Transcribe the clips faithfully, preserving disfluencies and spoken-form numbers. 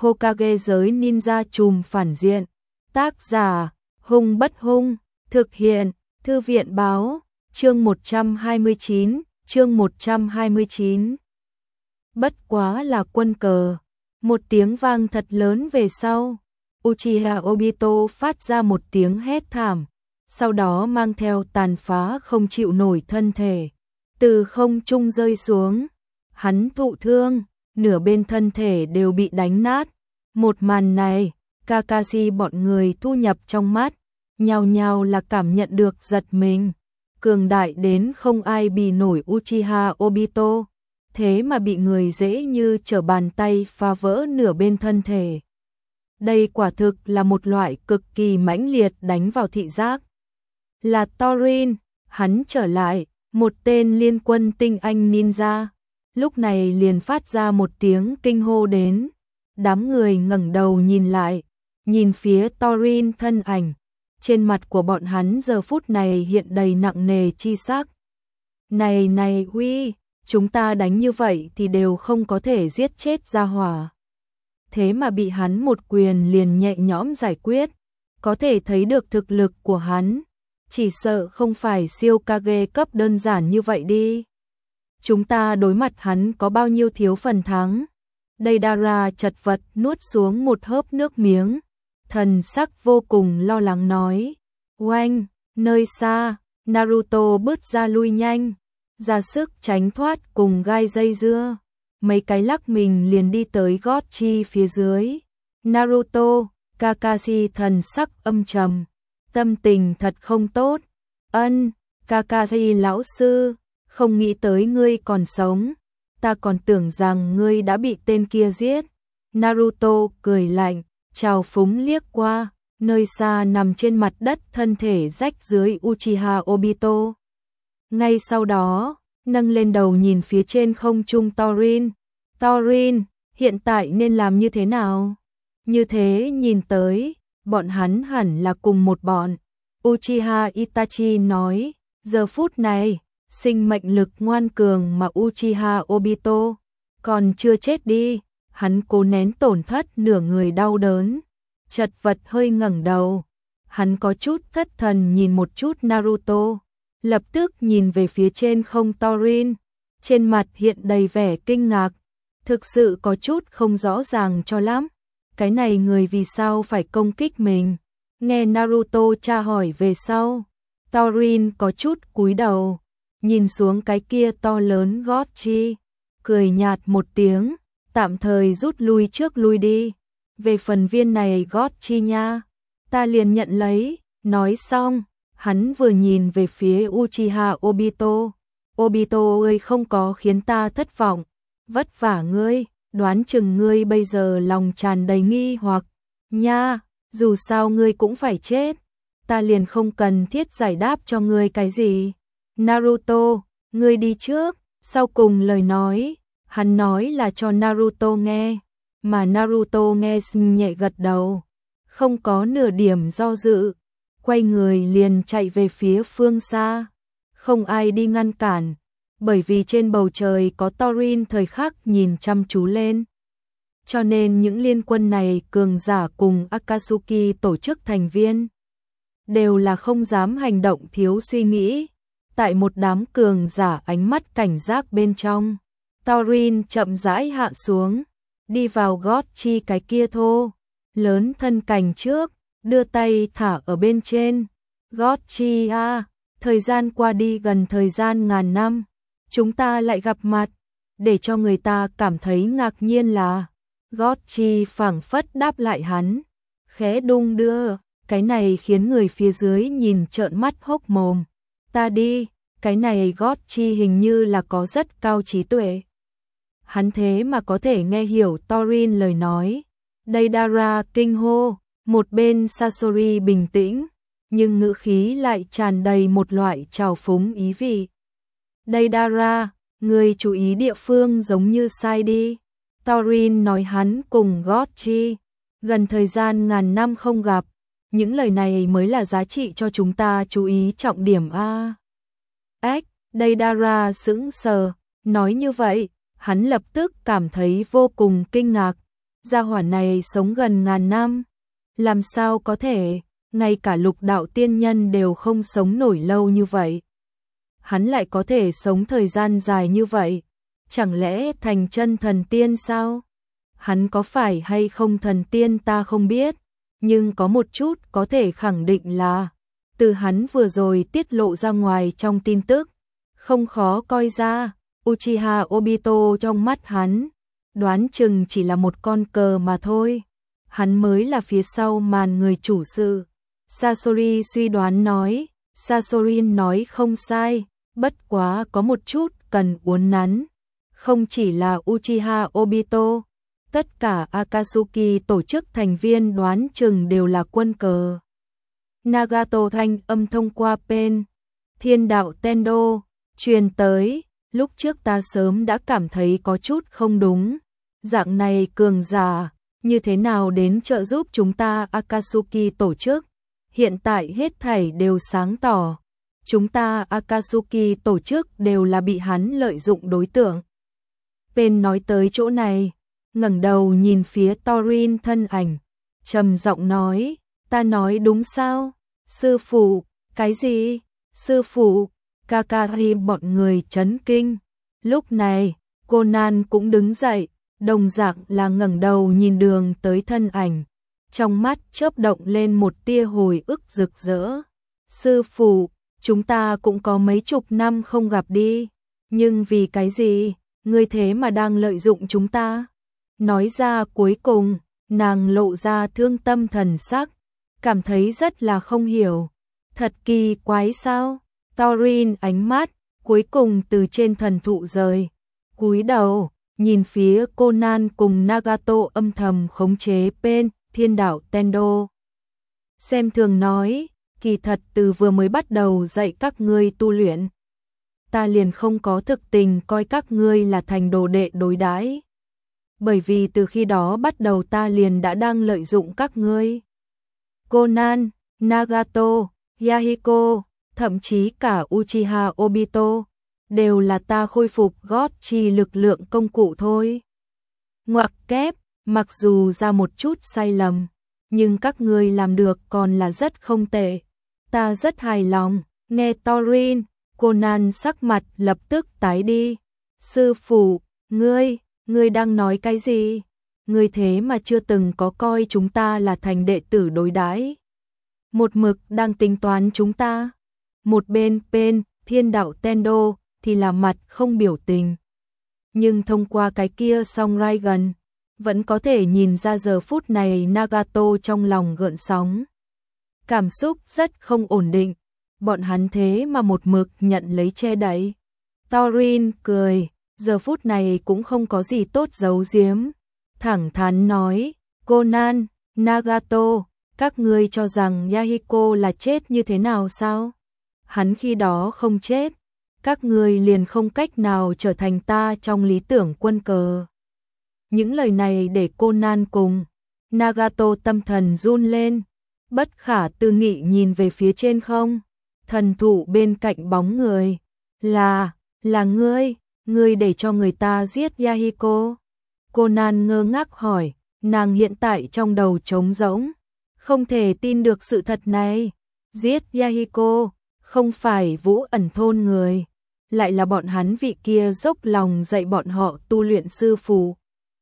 Hokage giới ninja trùm phản diện. Tác giả, Hung Bất Hung, thực hiện, Thư viện báo, chương một trăm hai mươi chín, chương một trăm hai mươi chín. Bất quá là quân cờ. Một tiếng vang thật lớn về sau, Uchiha Obito phát ra một tiếng hét thảm, sau đó mang theo tàn phá không chịu nổi thân thể, từ không trung rơi xuống. Hắn thụ thương, nửa bên thân thể đều bị đánh nát. Một màn này, Kakashi bọn người thu nhập trong mắt, nhao nhao là cảm nhận được giật mình. Cường đại đến không ai bì nổi Uchiha Obito, thế mà bị người dễ như trở bàn tay phá vỡ nửa bên thân thể. Đây quả thực là một loại cực kỳ mãnh liệt đánh vào thị giác. Là Thorin, hắn trở lại, một tên liên quân tinh anh ninja, lúc này liền phát ra một tiếng kinh hô đến. Đám người ngẩng đầu nhìn lại, nhìn phía Thorin thân ảnh, trên mặt của bọn hắn giờ phút này hiện đầy nặng nề chi sắc. Này này huy, chúng ta đánh như vậy thì đều không có thể giết chết gia hỏa. Thế mà bị hắn một quyền liền nhẹ nhõm giải quyết, có thể thấy được thực lực của hắn, chỉ sợ không phải siêu Kage cấp đơn giản như vậy đi. Chúng ta đối mặt hắn có bao nhiêu thiếu phần thắng. Deidara chật vật nuốt xuống một hớp nước miếng, thần sắc vô cùng lo lắng nói. Oanh, nơi xa, Naruto bước ra lui nhanh, ra sức tránh thoát cùng gai dây dưa, mấy cái lắc mình liền đi tới gót chi phía dưới. Naruto, Kakashi thần sắc âm trầm, tâm tình thật không tốt. Ân, Kakashi lão sư, không nghĩ tới ngươi còn sống, ta còn tưởng rằng ngươi đã bị tên kia giết. Naruto cười lạnh, trào phúng liếc qua, nơi xa nằm trên mặt đất thân thể rách dưới Uchiha Obito. Ngay sau đó, nâng lên đầu nhìn phía trên không trung Thorin. Thorin, hiện tại nên làm như thế nào? Như thế nhìn tới, bọn hắn hẳn là cùng một bọn. Uchiha Itachi nói, giờ phút này, sinh mệnh lực ngoan cường mà Uchiha Obito còn chưa chết đi, hắn cố nén tổn thất nửa người đau đớn, chật vật hơi ngẩng đầu. Hắn có chút thất thần nhìn một chút Naruto, lập tức nhìn về phía trên không Thorin, trên mặt hiện đầy vẻ kinh ngạc, thực sự có chút không rõ ràng cho lắm. Cái này người vì sao phải công kích mình? Nghe Naruto tra hỏi về sau, Thorin có chút cúi đầu, nhìn xuống cái kia to lớn gót chi, cười nhạt một tiếng, tạm thời rút lui trước lui đi. Về phần viên này gót chi nha, ta liền nhận lấy. Nói xong, hắn vừa nhìn về phía Uchiha Obito. Obito ơi, không có khiến ta thất vọng, vất vả ngươi, đoán chừng ngươi bây giờ lòng tràn đầy nghi hoặc nha, dù sao ngươi cũng phải chết, ta liền không cần thiết giải đáp cho ngươi cái gì. Naruto, ngươi đi trước. Sau cùng lời nói, hắn nói là cho Naruto nghe, mà Naruto nghe nhẹ gật đầu, không có nửa điểm do dự, quay người liền chạy về phía phương xa. Không ai đi ngăn cản, bởi vì trên bầu trời có Thorin thời khắc nhìn chăm chú lên. Cho nên những liên quân này cường giả cùng Akatsuki tổ chức thành viên đều là không dám hành động thiếu suy nghĩ. Tại một đám cường giả ánh mắt cảnh giác bên trong, Thorin chậm rãi hạ xuống, đi vào gót chi cái kia thô lớn thân cành trước, đưa tay thả ở bên trên. Gót chi a, thời gian qua đi gần thời gian ngàn năm, chúng ta lại gặp mặt. Để cho người ta cảm thấy ngạc nhiên là gót chi phảng phất đáp lại hắn, khẽ đung đưa, cái này khiến người phía dưới nhìn trợn mắt hốc mồm. Ta đi, cái này gót chi hình như là có rất cao trí tuệ. Hắn thế mà có thể nghe hiểu Thorin lời nói. Deidara kinh hô, một bên Sasori bình tĩnh, nhưng ngữ khí lại tràn đầy một loại trào phúng ý vị. Deidara, người chú ý địa phương giống như sai đi. Thorin nói hắn cùng gót chi gần thời gian ngàn năm không gặp, những lời này mới là giá trị cho chúng ta chú ý trọng điểm a. Ếch, Deidara sững sờ, nói như vậy, hắn lập tức cảm thấy vô cùng kinh ngạc. gia hỏa này sống gần ngàn năm. Làm sao có thể, ngay cả lục đạo tiên nhân đều không sống nổi lâu như vậy. Hắn lại có thể sống thời gian dài như vậy. Chẳng lẽ thành chân thần tiên sao? Hắn có phải hay không thần tiên ta không biết, nhưng có một chút có thể khẳng định là từ hắn vừa rồi tiết lộ ra ngoài trong tin tức, không khó coi ra, Uchiha Obito trong mắt hắn, đoán chừng chỉ là một con cờ mà thôi. Hắn mới là phía sau màn người chủ sự. Sasori suy đoán nói, Sasorin nói không sai, bất quá có một chút cần uốn nắn. Không chỉ là Uchiha Obito, tất cả Akatsuki tổ chức thành viên đoán chừng đều là quân cờ. Nagato thanh âm thông qua pen, thiên đạo Tendo, truyền tới, lúc trước ta sớm đã cảm thấy có chút không đúng. Dạng này cường giả, như thế nào đến trợ giúp chúng ta Akatsuki tổ chức? Hiện tại hết thảy đều sáng tỏ. Chúng ta Akatsuki tổ chức đều là bị hắn lợi dụng đối tượng. Pen nói tới chỗ này, ngẩng đầu nhìn phía Thorin thân ảnh, trầm giọng nói, ta nói đúng sao? Sư phụ, cái gì? Sư phụ, Kakari bọn người chấn kinh. Lúc này, Conan cũng đứng dậy, đồng dạng là ngẩng đầu nhìn đường tới thân ảnh, trong mắt chớp động lên một tia hồi ức rực rỡ. Sư phụ, chúng ta cũng có mấy chục năm không gặp đi, nhưng vì cái gì, ngươi thế mà đang lợi dụng chúng ta? Nói ra cuối cùng, nàng lộ ra thương tâm thần sắc, cảm thấy rất là không hiểu. Thật kỳ quái sao? Thorin ánh mắt cuối cùng từ trên thần thụ rời, cúi đầu nhìn phía Conan cùng Nagato âm thầm khống chế bên thiên đạo Tendo. Xem thường nói, kỳ thật từ vừa mới bắt đầu dạy các ngươi tu luyện, ta liền không có thực tình coi các ngươi là thành đồ đệ đối đãi. Bởi vì từ khi đó bắt đầu ta liền đã đang lợi dụng các ngươi. Conan, Nagato, Yahiko, thậm chí cả Uchiha Obito, đều là ta khôi phục gót chi lực lượng công cụ thôi. Ngoặc kép, mặc dù ra một chút sai lầm, nhưng các ngươi làm được còn là rất không tệ. Ta rất hài lòng. Nghe Thorin, Conan sắc mặt lập tức tái đi. Sư phụ, ngươi, ngươi đang nói cái gì? Ngươi thế mà chưa từng có coi chúng ta là thành đệ tử đối đãi, một mực đang tính toán chúng ta. Một bên bên thiên đạo Tendo thì là mặt không biểu tình, nhưng thông qua cái kia song Raigan vẫn có thể nhìn ra giờ phút này Nagato trong lòng gợn sóng, cảm xúc rất không ổn định. Bọn hắn thế mà một mực nhận lấy che đậy. Thorin cười, giờ phút này cũng không có gì tốt giấu giếm, thẳng thắn nói, Conan, Nagato, các ngươi cho rằng Yahiko là chết như thế nào sao? Hắn khi đó không chết, các ngươi liền không cách nào trở thành ta trong lý tưởng quân cờ. Những lời này để Conan cùng Nagato tâm thần run lên, bất khả tư nghị nhìn về phía trên không, thần thụ bên cạnh bóng người, là, là ngươi, ngươi để cho người ta giết Yahiko. Conan ngơ ngác hỏi, nàng hiện tại trong đầu trống rỗng, không thể tin được sự thật này. Giết Yahiko, không phải Vũ Ẩn thôn người, lại là bọn hắn vị kia dốc lòng dạy bọn họ tu luyện sư phụ.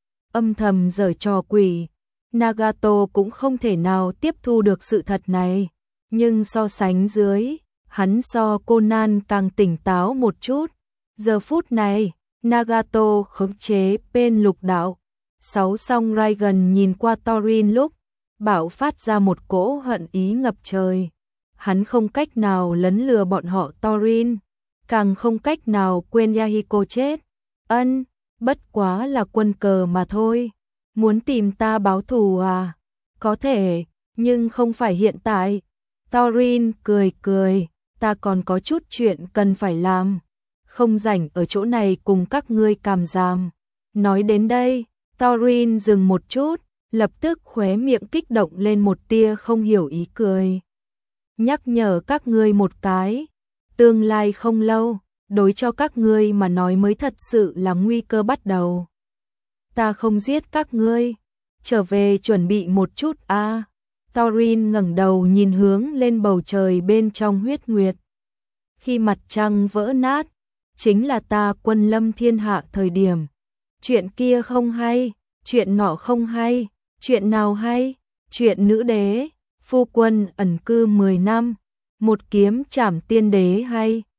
Âm thầm giở trò quỷ, Nagato cũng không thể nào tiếp thu được sự thật này, nhưng so sánh dưới, hắn so Conan càng tỉnh táo một chút. Giờ phút này, Nagato khống chế bên lục đạo, sáu song Raigan nhìn qua Thorin lúc bạo phát ra một cỗ hận ý ngập trời. Hắn không cách nào lấn lừa bọn họ Thorin, càng không cách nào quên Yahiko chết. Ân, bất quá là quân cờ mà thôi. Muốn tìm ta báo thù à? Có thể, nhưng không phải hiện tại. Thorin cười cười, ta còn có chút chuyện cần phải làm, không rảnh ở chỗ này cùng các ngươi càm ràm. Nói đến đây, Thorin dừng một chút, lập tức khóe miệng kích động lên một tia không hiểu ý cười. Nhắc nhở các ngươi một cái, tương lai không lâu, đối cho các ngươi mà nói mới thật sự là nguy cơ bắt đầu. Ta không giết các ngươi, trở về chuẩn bị một chút a. À. Thorin ngẩng đầu nhìn hướng lên bầu trời bên trong huyết nguyệt. Khi mặt trăng vỡ nát, chính là ta quân lâm thiên hạ thời điểm. Chuyện kia không hay, chuyện nọ không hay, chuyện nào hay, chuyện nữ đế, phu quân ẩn cư mười năm, một kiếm trảm tiên đế hay.